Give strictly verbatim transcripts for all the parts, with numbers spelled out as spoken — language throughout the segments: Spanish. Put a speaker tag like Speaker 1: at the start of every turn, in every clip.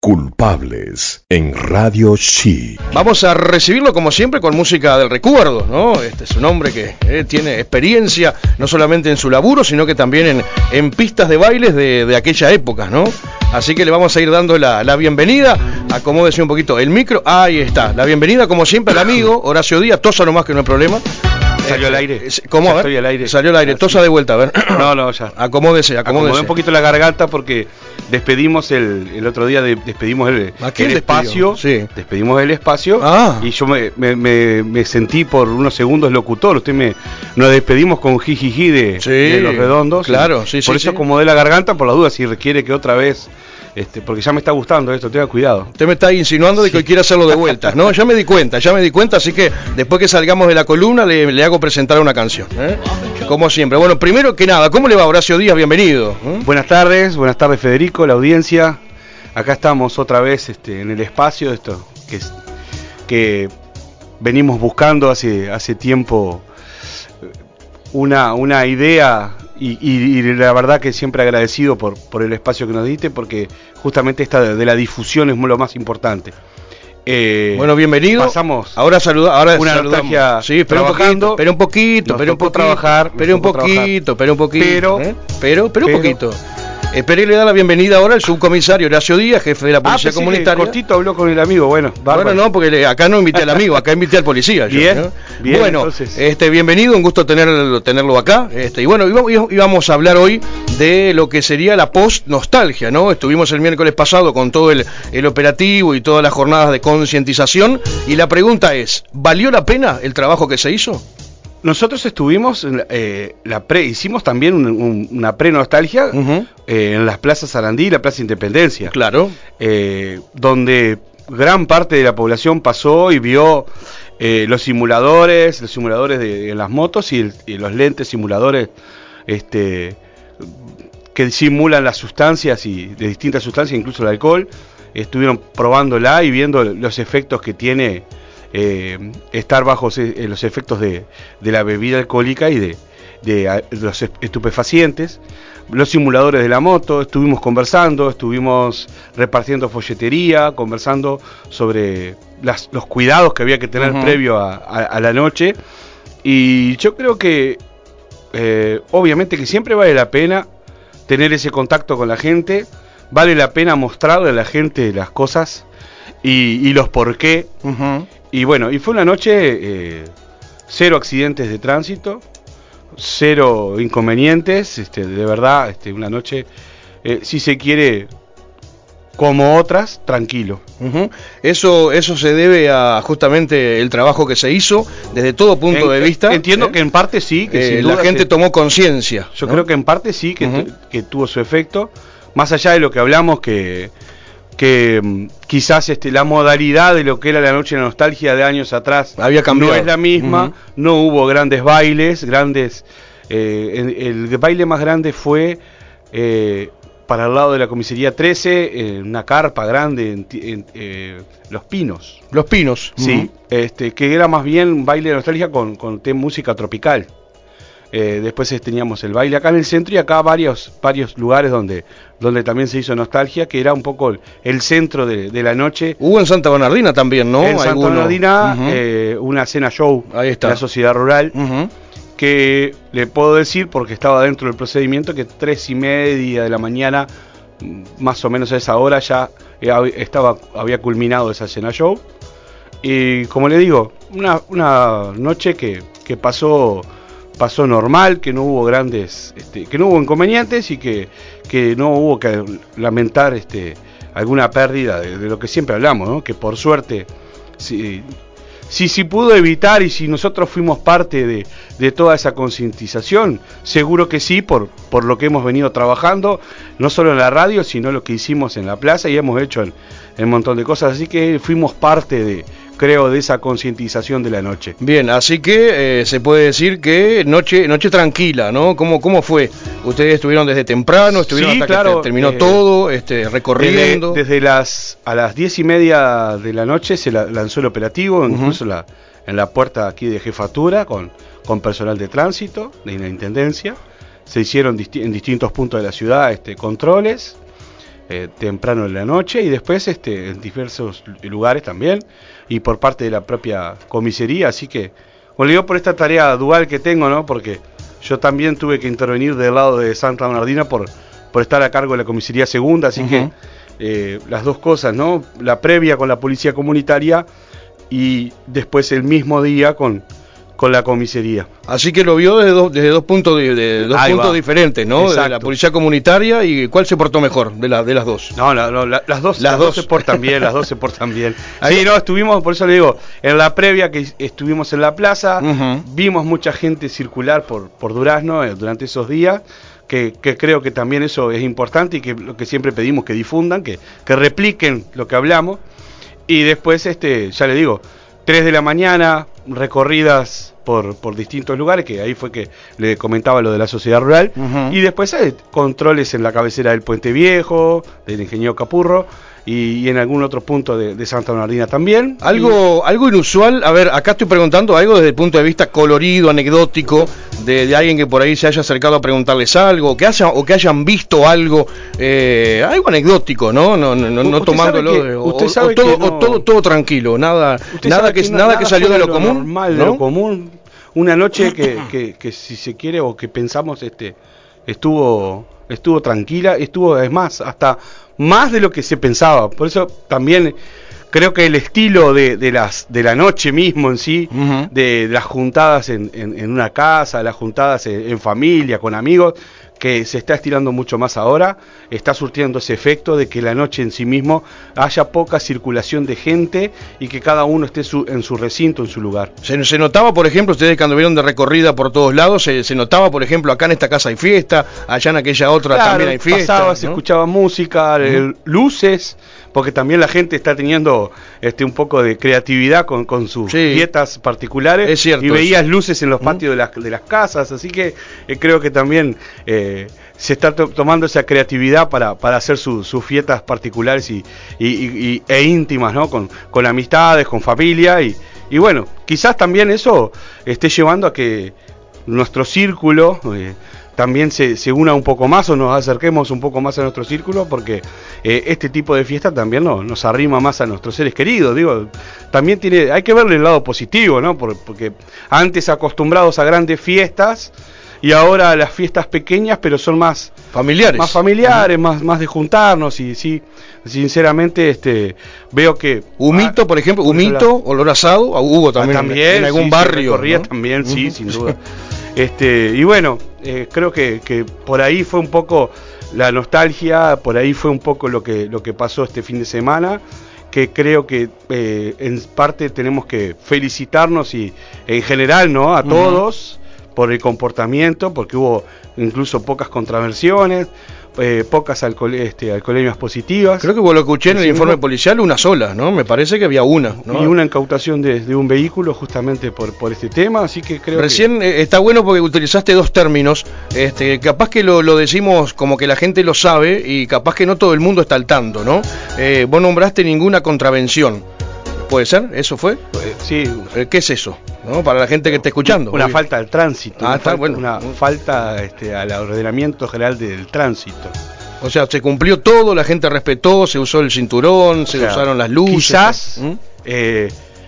Speaker 1: Culpables en Radio Chi.
Speaker 2: Vamos a recibirlo como siempre con música del recuerdo, ¿no? Este es un hombre que eh, tiene experiencia no solamente en su laburo, sino que también en, en pistas de bailes de, de aquella época, ¿no? Así que le vamos a ir dando la, la bienvenida. Acomódese un poquito el micro. Ahí está. La bienvenida, como siempre, al amigo Horacio Díaz. Tosa nomás, que no hay problema.
Speaker 3: Salió al aire.
Speaker 2: ¿Cómo? A ver.
Speaker 3: Estoy al aire.
Speaker 2: Salió al aire. Tosa de vuelta, a ver.
Speaker 3: No, no, ya.
Speaker 2: Acomódese, acomódese.
Speaker 3: Acomodé un poquito la garganta porque despedimos el, el otro día, de, despedimos el, el espacio.
Speaker 2: Sí.
Speaker 3: Despedimos el espacio.
Speaker 2: Ah.
Speaker 3: Y yo me, me, me, me sentí por unos segundos locutor. Usted me nos despedimos con jijiji de,
Speaker 2: sí,
Speaker 3: de Los Redondos.
Speaker 2: Claro, sí,
Speaker 3: por
Speaker 2: sí.
Speaker 3: Por eso
Speaker 2: sí.
Speaker 3: acomodé la garganta por la duda si requiere que otra vez. Este, porque ya me está gustando esto, tenga cuidado.
Speaker 2: Usted me está insinuando de que hoy quiere hacerlo de vuelta. No, ya me di cuenta, ya me di cuenta, así que después que salgamos de la columna le, le hago presentar una canción, ¿eh? Como siempre. Bueno, primero que nada, ¿cómo le va, Horacio Díaz? Bienvenido. ¿eh?
Speaker 3: Buenas tardes, buenas tardes Federico, la audiencia. Acá estamos otra vez este, en el espacio, esto que, es, que venimos buscando hace, hace tiempo una, una idea. Y, y, y la verdad que siempre agradecido por, por el espacio que nos diste, porque justamente esta de, de la difusión es lo más importante. Eh,
Speaker 2: bueno, bienvenido.
Speaker 3: Pasamos.
Speaker 2: Ahora saluda, ahora
Speaker 3: una
Speaker 2: saludamos.
Speaker 3: nostalgia.
Speaker 2: Sí, espera un poquito, espera un poquito, espera un poquito,
Speaker 3: trabajar,
Speaker 2: espera un poquito, espera un poquito,
Speaker 3: pero,
Speaker 2: ¿eh? pero, pero un
Speaker 3: pero,
Speaker 2: poquito. Espere y le da la bienvenida ahora al subcomisario Horacio Díaz, jefe de la Policía
Speaker 3: ah,
Speaker 2: Comunitaria.
Speaker 3: Cortito habló con el amigo, bueno.
Speaker 2: Bárbaro. Bueno, no, porque le, acá no invité al amigo, acá invité al policía. Yo,
Speaker 3: bien,
Speaker 2: ¿no?
Speaker 3: bien.
Speaker 2: Bueno,
Speaker 3: entonces.
Speaker 2: este, bienvenido, un gusto tenerlo, tenerlo acá. Este, y bueno, íbamos, íbamos a hablar hoy de lo que sería la post-nostalgia, ¿no? Estuvimos el miércoles pasado con todo el, el operativo y todas las jornadas de concientización. Y la pregunta es, ¿valió la pena el trabajo que se hizo?
Speaker 3: Nosotros estuvimos, eh, la pre, hicimos también un, un, una pre-nostalgia uh-huh. eh, en las plazas Sarandí y la Plaza Independencia.
Speaker 2: Claro.
Speaker 3: Eh, donde gran parte de la población pasó y vio eh, los simuladores, los simuladores de, de las motos y, el, y los lentes simuladores este, que simulan las sustancias y de distintas sustancias, incluso el alcohol. Estuvieron probándola y viendo los efectos que tiene Eh, estar bajo eh, los efectos de, de la bebida alcohólica y de, de, de los estupefacientes. Los simuladores de la moto, estuvimos conversando, estuvimos repartiendo folletería, conversando sobre las, los cuidados que había que tener uh-huh. previo a, a, a la noche. Y yo creo que eh, obviamente que siempre vale la pena tener ese contacto con la gente, vale la pena mostrarle a la gente las cosas y, y los por qué. Uh-huh. Y bueno, y fue una noche, eh, cero accidentes de tránsito, cero inconvenientes, este, de verdad, este, una noche, eh, si se quiere, como otras, tranquilo.
Speaker 2: Uh-huh. Eso eso se debe a justamente el trabajo que se hizo desde todo punto en, de vista.
Speaker 3: Entiendo
Speaker 2: ¿eh?
Speaker 3: que en parte sí, que
Speaker 2: eh,
Speaker 3: sin duda
Speaker 2: la gente
Speaker 3: se,
Speaker 2: tomó conciencia.
Speaker 3: Yo
Speaker 2: ¿no?
Speaker 3: creo que en parte sí, que,
Speaker 2: uh-huh.
Speaker 3: tu, que tuvo su efecto, más allá de lo que hablamos, que... que um, quizás este, la modalidad de lo que era la noche de la nostalgia de años atrás
Speaker 2: había cambiado.
Speaker 3: No es la misma, uh-huh. no hubo grandes bailes, grandes eh, el, el baile más grande fue eh, para el lado de la comisaría trece, en una carpa grande en, en eh, Los Pinos.
Speaker 2: Los Pinos.
Speaker 3: Sí, uh-huh. este, que era más bien un baile de nostalgia con, con música tropical. Eh, después teníamos el baile acá en el centro y acá varios varios lugares donde donde también se hizo nostalgia, que era un poco el, el centro de, de la noche.
Speaker 2: Hubo en Santa Bernardina también, ¿no?
Speaker 3: En Santa
Speaker 2: ¿Alguno?
Speaker 3: Bernardina,
Speaker 2: uh-huh.
Speaker 3: eh, una cena show
Speaker 2: Ahí está.
Speaker 3: de la sociedad rural,
Speaker 2: uh-huh.
Speaker 3: que le puedo decir, porque estaba dentro del procedimiento, que tres y media de la mañana, más o menos a esa hora, ya estaba había culminado esa cena show. Y como le digo, una, una noche que, que pasó... pasó normal, que no hubo grandes, este, que no hubo inconvenientes y que, que no hubo que lamentar este, alguna pérdida de, de lo que siempre hablamos, ¿no? Que por suerte, si, si, si pudo evitar y si nosotros fuimos parte de, de toda esa concientización, seguro que sí, por, por lo que hemos venido trabajando, no solo en la radio, sino lo que hicimos en la plaza y hemos hecho en, en un montón de cosas, así que fuimos parte de... creo, de esa concientización de la noche.
Speaker 2: Bien, así que eh, se puede decir que noche noche tranquila, ¿no? ¿Cómo, cómo fue? Ustedes estuvieron desde temprano, estuvieron
Speaker 3: sí,
Speaker 2: hasta
Speaker 3: claro,
Speaker 2: que terminó
Speaker 3: eh,
Speaker 2: todo, este, recorriendo.
Speaker 3: Desde, desde las a las diez y media de la noche se la, lanzó el operativo, uh-huh. incluso la, en la puerta aquí de jefatura, con, con personal de tránsito, de la intendencia. Se hicieron disti- en distintos puntos de la ciudad este, controles. eh, temprano en la noche y después este, en diversos lugares también y por parte de la propia comisaría, así que, bueno, digo por esta tarea dual que tengo, ¿no? Porque yo también tuve que intervenir del lado de Santa Bernardina por, por estar a cargo de la comisaría segunda, así uh-huh. que eh, las dos cosas, ¿no? La previa con la policía comunitaria y después el mismo día con, con la comisaría.
Speaker 2: Así que lo vio desde dos, desde dos puntos, de, de dos puntos diferentes, ¿no? Exacto. De la policía comunitaria y ¿cuál se portó mejor de, la, de las dos?
Speaker 3: No, la, no la, las dos, las, las dos. dos se portan bien, las dos se portan bien. Sí, no, estuvimos, por eso le digo, en la previa que estuvimos en la plaza, uh-huh. vimos mucha gente circular por, por Durazno eh, durante esos días. Que, que creo que también eso es importante y que lo que siempre pedimos que difundan, que, que repliquen lo que hablamos. Y después, este, ya le digo, tres de la mañana, recorridas por, por distintos lugares, que ahí fue que le comentaba lo de la sociedad rural. Uh-huh. Y después hay controles en la cabecera del Puente Viejo, del ingeniero Capurro, y, y en algún otro punto de, de Santa Bernardina también.
Speaker 2: Algo, y... algo inusual, a ver, acá estoy preguntando algo desde el punto de vista colorido, anecdótico, de, de alguien que por ahí se haya acercado a preguntarles algo, que haya, o que hayan visto algo, eh, algo anecdótico, ¿no? No, no, no, no tomándolo, que, o, o, o, todo, no... o todo, todo tranquilo, nada, nada que, que, nada, nada que salió de lo, lo común,
Speaker 3: normal,
Speaker 2: ¿no?
Speaker 3: de lo común, una noche que, que, que si se quiere o que pensamos, este, estuvo, estuvo tranquila, estuvo, es más, hasta más de lo que se pensaba. Por eso también creo que el estilo de, de las de la noche mismo en sí, uh-huh. de, de las juntadas en, en, en una casa, las juntadas en, en familia, con amigos, que se está estirando mucho más ahora, está surtiendo ese efecto de que la noche en sí mismo haya poca circulación de gente y que cada uno esté su, en su recinto, en su lugar.
Speaker 2: Se, se notaba, por ejemplo, ustedes cuando vieron de recorrida por todos lados, se, se notaba, por ejemplo, acá en esta casa hay fiesta, allá en aquella otra claro, también hay fiesta.
Speaker 3: Pasaba,
Speaker 2: ¿no?
Speaker 3: Se escuchaba música, uh-huh. luces, porque también la gente está teniendo este un poco de creatividad con, con sus sí. fiestas particulares.
Speaker 2: Es cierto,
Speaker 3: y veías luces en los patios uh-huh. de, las, de las casas, así que eh, creo que también eh, se está to- tomando esa creatividad para, para hacer su, sus fiestas particulares y, y, y, e íntimas, ¿no? Con, con amistades, con familia y, y bueno, quizás también eso esté llevando a que nuestro círculo eh, también se, se una un poco más o nos acerquemos un poco más a nuestro círculo, porque eh, este tipo de fiesta también no, nos arrima más a nuestros seres queridos. Digo, también tiene, hay que verle el lado positivo, ¿no? Por, porque antes acostumbrados a grandes fiestas y ahora a las fiestas pequeñas, pero son más
Speaker 2: familiares,
Speaker 3: más familiares, uh-huh. más, más de juntarnos y sí, sinceramente este veo que
Speaker 2: humito, ah, por ejemplo, humito, olor asado, hubo también,
Speaker 3: ah, también
Speaker 2: en algún
Speaker 3: sí,
Speaker 2: barrio,
Speaker 3: recorría
Speaker 2: ¿no?
Speaker 3: también,
Speaker 2: uh-huh.
Speaker 3: sí, sin duda. Este, y bueno, eh, creo que, que por ahí fue un poco la nostalgia, por ahí fue un poco lo que, lo que pasó este fin de semana, que creo que eh, en parte tenemos que felicitarnos y en general, ¿no? A uh-huh. todos por el comportamiento, porque hubo incluso pocas contravenciones, eh, pocas alcohol, este, alcoholemias positivas.
Speaker 2: Creo que por lo que escuché en el informe policial, una sola, ¿no? Me parece que había una, ¿no?
Speaker 3: Y una incautación de, de un vehículo justamente por, por este tema, así que creo
Speaker 2: Recién
Speaker 3: que...
Speaker 2: eh, está bueno porque utilizaste dos términos, este, capaz que lo, lo decimos como que la gente lo sabe y capaz que no todo el mundo está al tanto, ¿no? Eh, vos nombraste ninguna contravención. ¿Puede ser? ¿Eso fue?
Speaker 3: Eh, sí.
Speaker 2: ¿Qué es eso? ¿No? Para la gente que está escuchando.
Speaker 3: Una obvio. Falta al tránsito.
Speaker 2: Ah,
Speaker 3: una
Speaker 2: está
Speaker 3: falta,
Speaker 2: bueno.
Speaker 3: Una falta este, al ordenamiento general del tránsito.
Speaker 2: O sea, se cumplió todo, la gente respetó, se usó el cinturón, se o sea, usaron las luces.
Speaker 3: Quizás ¿Mm? eh,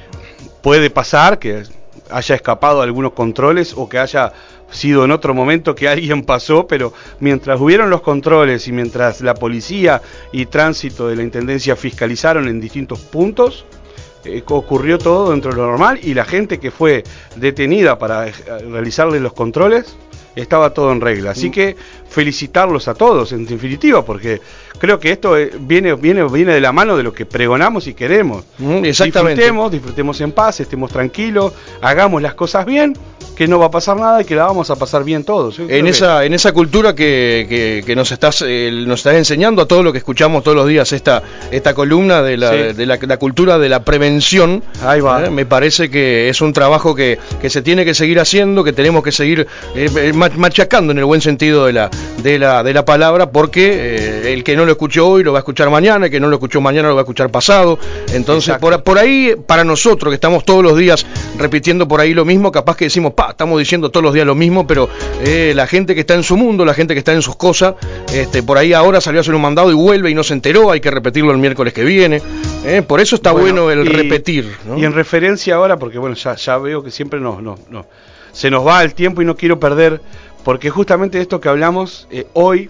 Speaker 3: puede pasar que haya escapado algunos controles o que haya sido en otro momento que alguien pasó, pero mientras hubieron los controles y mientras la policía y tránsito de la intendencia fiscalizaron en distintos puntos, eh, ocurrió todo dentro de lo normal y la gente que fue detenida para realizarle los controles estaba todo en regla. Así que felicitarlos a todos, en definitiva, porque creo que esto viene, viene, viene de la mano de lo que pregonamos y queremos.
Speaker 2: Mm, exactamente.
Speaker 3: Disfrutemos, disfrutemos en paz, estemos tranquilos, hagamos las cosas bien, que no va a pasar nada y que la vamos a pasar bien todos. Yo
Speaker 2: en esa que... en esa cultura que, que, que nos estás eh, nos estás enseñando a todo lo que escuchamos todos los días, esta esta columna de la, sí. de la, la cultura de la prevención.
Speaker 3: Ahí va.
Speaker 2: Eh, me parece que es un trabajo que, que se tiene que seguir haciendo, que tenemos que seguir eh, machacando en el buen sentido de la de la de la palabra, porque eh, el que no lo escuchó hoy lo va a escuchar mañana, el que no lo escuchó mañana lo va a escuchar pasado. Entonces por, por ahí, para nosotros que estamos todos los días repitiendo por ahí lo mismo, capaz que decimos, pa, pa, estamos diciendo todos los días lo mismo, pero eh, la gente que está en su mundo, la gente que está en sus cosas, este, por ahí ahora salió a hacer un mandado y vuelve y no se enteró, hay que repetirlo el miércoles que viene, eh, por eso está bueno, bueno el y, repetir, ¿no?
Speaker 3: Y en referencia ahora, porque bueno, ya, ya veo que siempre nos, nos, nos, se nos va el tiempo y no quiero perder, porque justamente de esto que hablamos eh, hoy,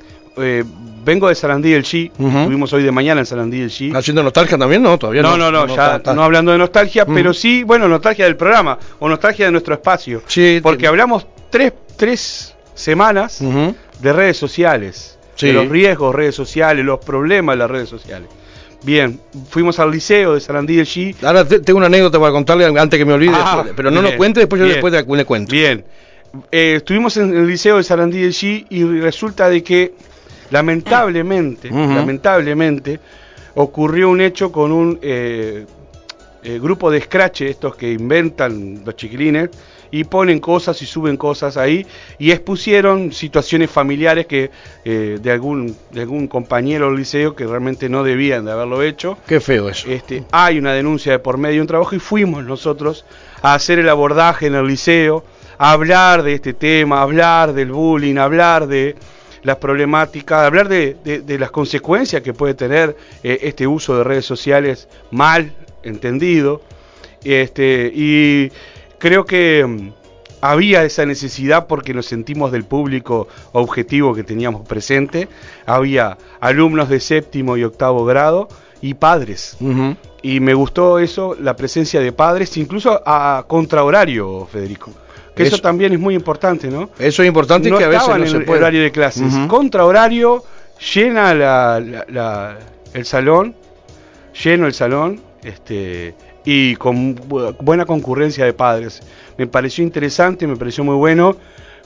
Speaker 3: eh, vengo de Sarandí del Chi, uh-huh. Estuvimos hoy de mañana en Sarandí del Chi.
Speaker 2: ¿Haciendo nostalgia también? No, todavía no.
Speaker 3: No, no, no, ya no, no hablando de nostalgia, uh-huh. Pero sí, bueno, nostalgia del programa, o nostalgia de nuestro espacio. Sí, porque t- hablamos tres, tres semanas uh-huh. de redes sociales, sí. De los riesgos de redes sociales, los problemas de las redes sociales. Bien, fuimos al liceo de Sarandí del Chi.
Speaker 2: Ahora te, tengo una anécdota para contarle antes que me olvide, ah, después, pero no bien, lo cuente, después yo bien, después te, le cuento.
Speaker 3: Bien, eh, estuvimos en el liceo de Sarandí del Chi y resulta de que lamentablemente, uh-huh. lamentablemente, ocurrió un hecho con un eh, eh, grupo de scratch, estos que inventan los chiquilines, y ponen cosas y suben cosas ahí, y expusieron situaciones familiares que eh, de algún de algún compañero del liceo que realmente no debían de haberlo hecho.
Speaker 2: Qué feo eso.
Speaker 3: Este, hay una denuncia de por medio de un trabajo, y fuimos nosotros a hacer el abordaje en el liceo, a hablar de este tema, a hablar del bullying, a hablar de las problemáticas, hablar de, de, de las consecuencias que puede tener eh, este uso de redes sociales mal entendido, este, y creo que um, había esa necesidad porque nos sentimos del público objetivo que teníamos presente, había alumnos de séptimo y octavo grado y padres, uh-huh. Y me gustó eso, la presencia de padres, incluso a, a contrahorario, Federico. Que eso, eso también es muy importante, ¿no?
Speaker 2: Eso es importante,
Speaker 3: no
Speaker 2: y que a veces no
Speaker 3: en
Speaker 2: se
Speaker 3: el
Speaker 2: puede.
Speaker 3: Horario de clases. Uh-huh. Contra horario, llena la, la, la, el salón, lleno el salón, este, y con bu- buena concurrencia de padres. Me pareció interesante, me pareció muy bueno.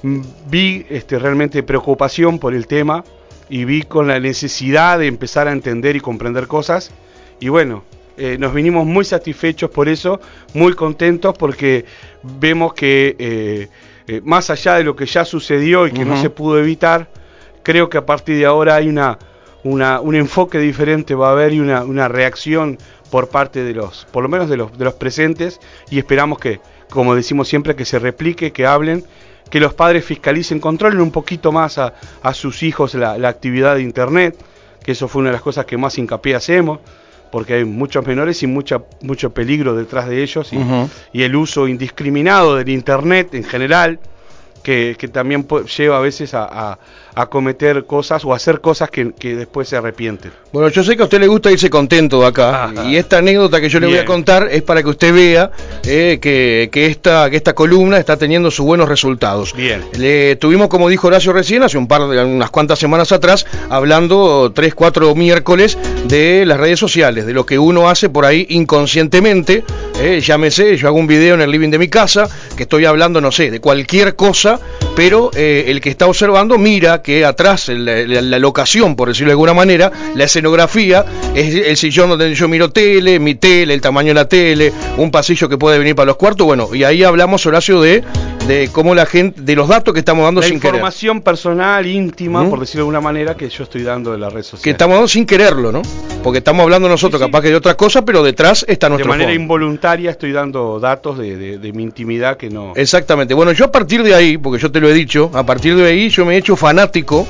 Speaker 3: Vi este, realmente preocupación por el tema y vi con la necesidad de empezar a entender y comprender cosas. Y bueno, Eh, nos vinimos muy satisfechos por eso, muy contentos porque vemos que eh, eh, más allá de lo que ya sucedió y que uh-huh. no se pudo evitar, creo que a partir de ahora hay una, una un enfoque diferente, va a haber y una, una reacción por parte de los, por lo menos de los, de los presentes, y esperamos que, como decimos siempre, que se replique, que hablen, que los padres fiscalicen, controlen un poquito más a, a sus hijos la, la actividad de internet, que eso fue una de las cosas que más hincapié hacemos, porque hay muchos menores y mucha, mucho peligro detrás de ellos, y, uh-huh. y el uso indiscriminado del internet en general, que, que también po- lleva a veces a, a, a cometer cosas o a hacer cosas que, que después se arrepienten.
Speaker 2: Bueno, yo sé que a usted le gusta irse contento de acá, ajá. Y esta anécdota que yo Bien. le voy a contar es para que usted vea eh, que, que, esta, que esta columna está teniendo sus buenos resultados.
Speaker 3: Bien.
Speaker 2: Le tuvimos, como dijo Horacio recién, hace un par de unas cuantas semanas atrás, hablando tres, cuatro miércoles de las redes sociales, de lo que uno hace por ahí inconscientemente, eh, llámese, yo hago un video en el living de mi casa, que estoy hablando, no sé, de cualquier cosa, pero eh, el que está observando mira que atrás, la, la, la locación, por decirlo de alguna manera, la escenografía, es el sillón donde yo miro tele, mi tele, el tamaño de la tele, un pasillo que puede venir para los cuartos, bueno, y ahí hablamos, Horacio, de, de cómo la gente, de los datos que estamos dando
Speaker 3: la
Speaker 2: sin querer. La
Speaker 3: información personal, íntima, ¿Mm? por decirlo de alguna manera, que yo estoy dando de la red social.
Speaker 2: Que estamos dando sin quererlo, ¿no? Porque estamos hablando nosotros, sí, sí. capaz que de otra cosa, pero detrás está nuestro
Speaker 3: De manera
Speaker 2: fondo.
Speaker 3: Involuntaria estoy dando datos de, de, de mi intimidad que no...
Speaker 2: Exactamente. Bueno, yo a partir de ahí, porque yo te lo he dicho, a partir de ahí yo me he hecho fanático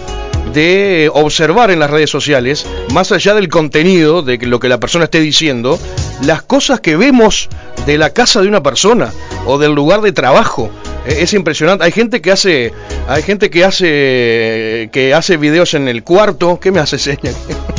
Speaker 2: de observar en las redes sociales, más allá del contenido, de lo que la persona esté diciendo, las cosas que vemos de la casa de una persona o del lugar de trabajo. Es impresionante. Hay gente que hace, hay gente que hace, que hace videos en el cuarto. ¿Qué me hace seña?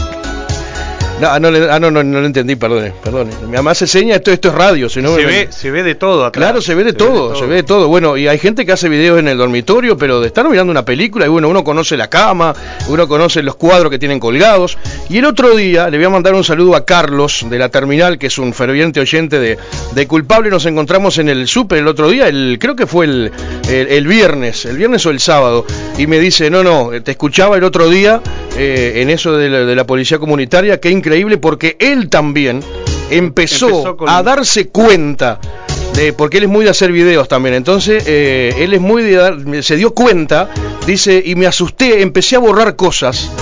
Speaker 2: No, no, ah, no, no, no lo entendí, perdone, perdone. Mi mamá hace seña, esto, esto es radio. Si no,
Speaker 3: se,
Speaker 2: me...
Speaker 3: ve, se ve de todo atrás.
Speaker 2: Claro, se ve de, se todo, ve de todo, se ve de todo. Bueno, y hay gente que hace videos en el dormitorio, pero de estar mirando una película, y bueno, uno conoce la cama, uno conoce los cuadros que tienen colgados. Y el otro día, le voy a mandar un saludo a Carlos, de la terminal, que es un ferviente oyente de, de Culpable. Nos encontramos en el súper el otro día, el, creo que fue el, el, el viernes, el viernes o el sábado, y me dice, no, no, te escuchaba el otro día eh, en eso de la, de la policía comunitaria, qué increíble, porque él también empezó, empezó con... a darse cuenta de, porque él es muy de hacer videos también, entonces eh, él es muy de dar, se dio cuenta, dice, y me asusté, empecé a borrar cosas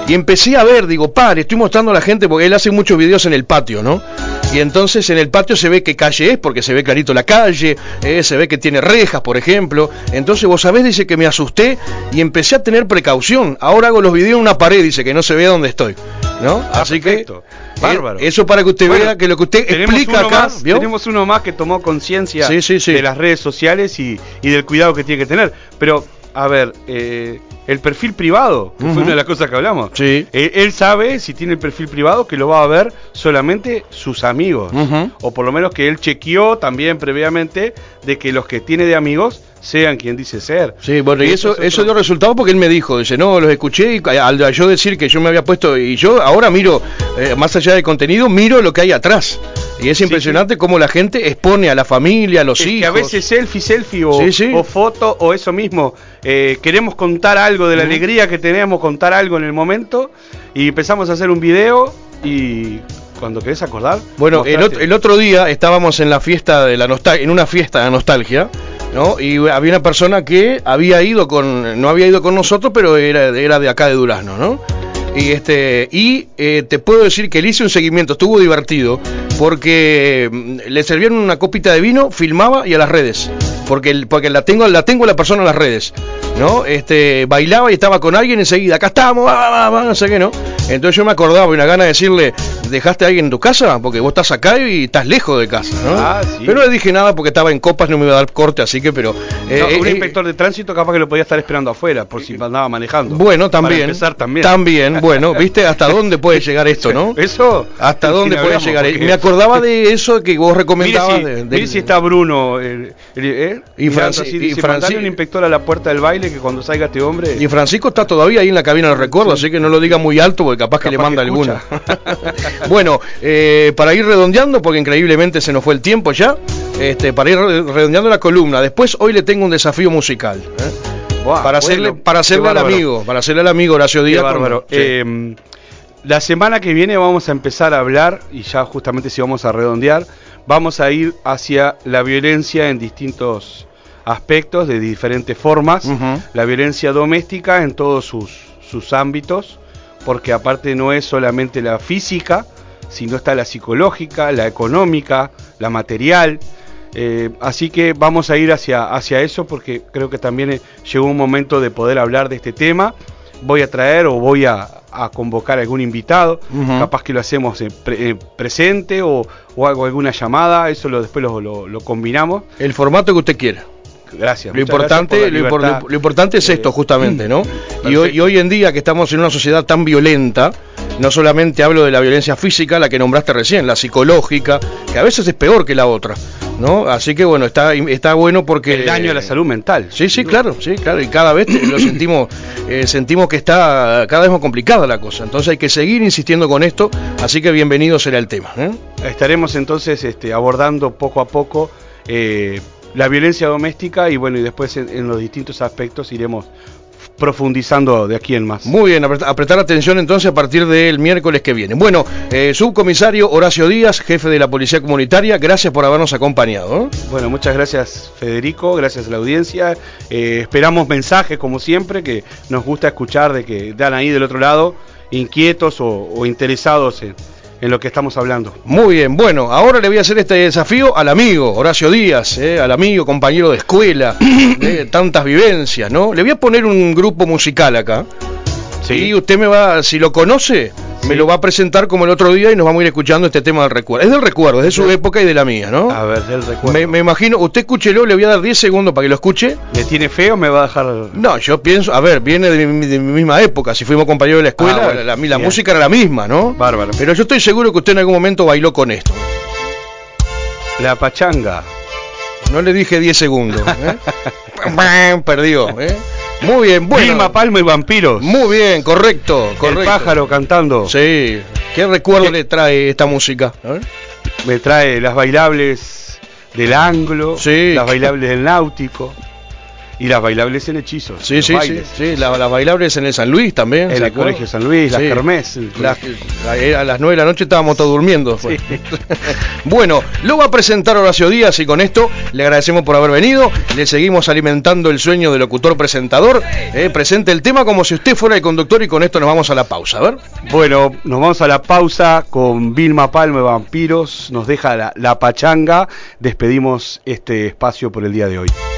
Speaker 2: Y empecé a ver, digo, padre, estoy mostrando a la gente, porque él hace muchos videos en el patio, ¿no? Y entonces en el patio se ve qué calle es, porque se ve clarito la calle, eh, se ve que tiene rejas, por ejemplo. Entonces vos sabés, dice que me asusté y empecé a tener precaución. Ahora hago los videos en una pared, dice que no se vea dónde estoy, ¿no?
Speaker 3: Ah,
Speaker 2: así
Speaker 3: perfecto.
Speaker 2: que
Speaker 3: Bárbaro.
Speaker 2: Eh, eso para que usted
Speaker 3: Bueno,
Speaker 2: vea que lo que usted explica acá,
Speaker 3: más,
Speaker 2: ¿vio?
Speaker 3: Tenemos uno más que tomó conciencia
Speaker 2: sí, sí, sí.
Speaker 3: de las redes sociales y, y del cuidado que tiene que tener. Pero, a ver, eh, el perfil privado, que uh-huh. fue una de las cosas que hablamos.
Speaker 2: Sí.
Speaker 3: Eh, él sabe, si tiene el perfil privado, que lo va a ver solamente sus amigos. Uh-huh. O por lo menos que él chequeó también previamente de que los que tiene de amigos sean quien dice ser.
Speaker 2: Sí, bueno, y eso, eso dio resultado porque él me dijo, dice, no, los escuché y al yo decir que yo me había puesto, y yo ahora miro, eh, más allá del contenido, miro lo que hay atrás. Y es impresionante sí, sí. cómo la gente expone a la familia, a los es hijos.
Speaker 3: Que a veces selfie, selfie o,
Speaker 2: sí, sí.
Speaker 3: o foto o eso mismo. Eh, queremos contar algo de la uh-huh. alegría que tenemos, contar algo en el momento y empezamos a hacer un video y... Cuando querés acordar.
Speaker 2: Bueno, el otro, el otro día estábamos en la fiesta de la nostalgia, en una fiesta de nostalgia, ¿no? Y había una persona que había ido con, no había ido con nosotros, pero era, era de acá de Durazno, ¿no? Y este, y eh, te puedo decir que le hice un seguimiento, estuvo divertido, porque le servieron una copita de vino, filmaba y a las redes, porque porque la tengo, la tengo a la persona en las redes, ¿no? Este, bailaba y estaba con alguien enseguida, acá estamos, va, va, va, no sé qué, ¿no? Entonces yo me acordaba y una gana de decirle, ¿dejaste a alguien en tu casa? Porque vos estás acá y estás lejos de casa, ¿no?
Speaker 3: Ah, sí.
Speaker 2: Pero no le dije nada porque estaba en copas, no me iba a dar corte, así que, pero...
Speaker 3: Eh, no, un
Speaker 2: eh,
Speaker 3: inspector de tránsito capaz que lo podía estar esperando afuera, por si andaba manejando.
Speaker 2: Bueno, también.
Speaker 3: Para empezar, también.
Speaker 2: También, bueno, ¿viste hasta dónde puede llegar esto, no?
Speaker 3: Eso...
Speaker 2: ¿Hasta dónde puede llegar? Porque... Me acordaba de eso que vos recomendabas.
Speaker 3: Mire si,
Speaker 2: de, de...
Speaker 3: mire si está Bruno, eh, eh,
Speaker 2: y, Franci
Speaker 3: así,
Speaker 2: y
Speaker 3: dice,
Speaker 2: Francisco...
Speaker 3: un inspector a la puerta del baile que cuando salga este hombre...
Speaker 2: Y Francisco está todavía ahí en la cabina del recuerdo, sí. Así que no lo diga muy alto porque capaz, capaz que le manda alguna. Bueno, eh, para ir redondeando, porque increíblemente se nos fue el tiempo ya, este, para ir redondeando la columna, después hoy le tengo un desafío musical, ¿eh? Wow, para hacerle, bueno, para hacerle al amigo, para hacerle al amigo Horacio Díaz.
Speaker 3: Bárbaro. Con, sí. eh, la semana que viene vamos a empezar a hablar, y ya justamente si vamos a redondear, vamos a ir hacia la violencia en distintos aspectos, de diferentes formas, uh-huh. la violencia doméstica en todos sus, sus ámbitos, porque aparte no es solamente la física, sino está la psicológica, la económica, la material, eh, así que vamos a ir hacia, hacia eso porque creo que también eh, llegó un momento de poder hablar de este tema. Voy a traer o voy a, a convocar a algún invitado, uh-huh. capaz que lo hacemos en pre, eh, presente o, o hago alguna llamada, eso lo, después lo, lo, lo combinamos.
Speaker 2: El formato que usted quiera.
Speaker 3: Gracias.
Speaker 2: Lo importante,
Speaker 3: gracias
Speaker 2: lo, lo, lo importante es esto, justamente, ¿no?
Speaker 3: Perfecto.
Speaker 2: Y hoy, y hoy en día que estamos en una sociedad tan violenta, no solamente hablo de la violencia física, la que nombraste recién, la psicológica, que a veces es peor que la otra, ¿no? Así que bueno, está está bueno porque...
Speaker 3: El daño a la salud mental.
Speaker 2: Sí, sí, claro, sí, claro, y cada vez lo sentimos, eh, sentimos que está cada vez más complicada la cosa, entonces hay que seguir insistiendo con esto, así que bienvenido será el tema, ¿eh?
Speaker 3: Estaremos entonces este, abordando poco a poco... Eh, la violencia doméstica y bueno, y después en, en los distintos aspectos iremos profundizando de aquí en más.
Speaker 2: Muy bien, apretar, apretar atención entonces a partir del miércoles que viene. Bueno, eh, subcomisario Horacio Díaz, jefe de la Policía Comunitaria, gracias por habernos acompañado, ¿eh?
Speaker 3: Bueno, muchas gracias Federico, gracias a la audiencia, eh, esperamos mensajes como siempre, que nos gusta escuchar de que dan ahí del otro lado, inquietos o, o interesados en en lo que estamos hablando.
Speaker 2: Muy bien, bueno, ahora le voy a hacer este desafío al amigo Horacio Díaz, eh, al amigo, compañero de escuela, de tantas vivencias, ¿no? Le voy a poner un grupo musical acá, sí. Y usted me va, si lo conoce, sí. me lo va a presentar como el otro día y nos vamos a ir escuchando este tema del recuerdo. Es del recuerdo, es de su época y de la mía, ¿no?
Speaker 3: A ver, del recuerdo.
Speaker 2: Me, me imagino, usted escúchelo, le voy a dar diez segundos para que lo escuche.
Speaker 3: ¿Me tiene feo me va a dejar...?
Speaker 2: No, yo pienso, a ver, viene de mi, de mi misma época, si fuimos compañeros de la escuela, ah, bueno, la, la, la música era la misma, ¿no?
Speaker 3: Bárbaro.
Speaker 2: Pero yo estoy seguro que usted en algún momento bailó con esto.
Speaker 3: La pachanga.
Speaker 2: No le dije diez segundos, ¿eh? Perdió, ¿eh? Muy bien, bueno.
Speaker 3: Vilma Palma y Vampiros.
Speaker 2: Muy bien, correcto, correcto.
Speaker 3: El pájaro cantando.
Speaker 2: Sí. ¿Qué recuerdo ¿Qué? le trae esta música? A ver.
Speaker 3: Me trae las bailables del Anglo,
Speaker 2: sí.
Speaker 3: las bailables del Náutico. Y las bailables en Hechizos.
Speaker 2: Sí, sí, sí, sí, la- las bailables en el San Luis también.
Speaker 3: En
Speaker 2: ¿se
Speaker 3: el
Speaker 2: acuerdan?
Speaker 3: Colegio San Luis, las
Speaker 2: Sí.
Speaker 3: kermés.
Speaker 2: Las- a las nueve de la noche estábamos todos durmiendo. Pues. Bueno, lo va a presentar Horacio Díaz y con esto le agradecemos por haber venido. Le seguimos alimentando el sueño del locutor presentador. Eh, presente el tema como si usted fuera el conductor y con esto nos vamos a la pausa. A ver.
Speaker 3: Bueno, nos vamos a la pausa con Vilma Palma de Vampiros. Nos deja la, la pachanga. Despedimos este espacio por el día de hoy.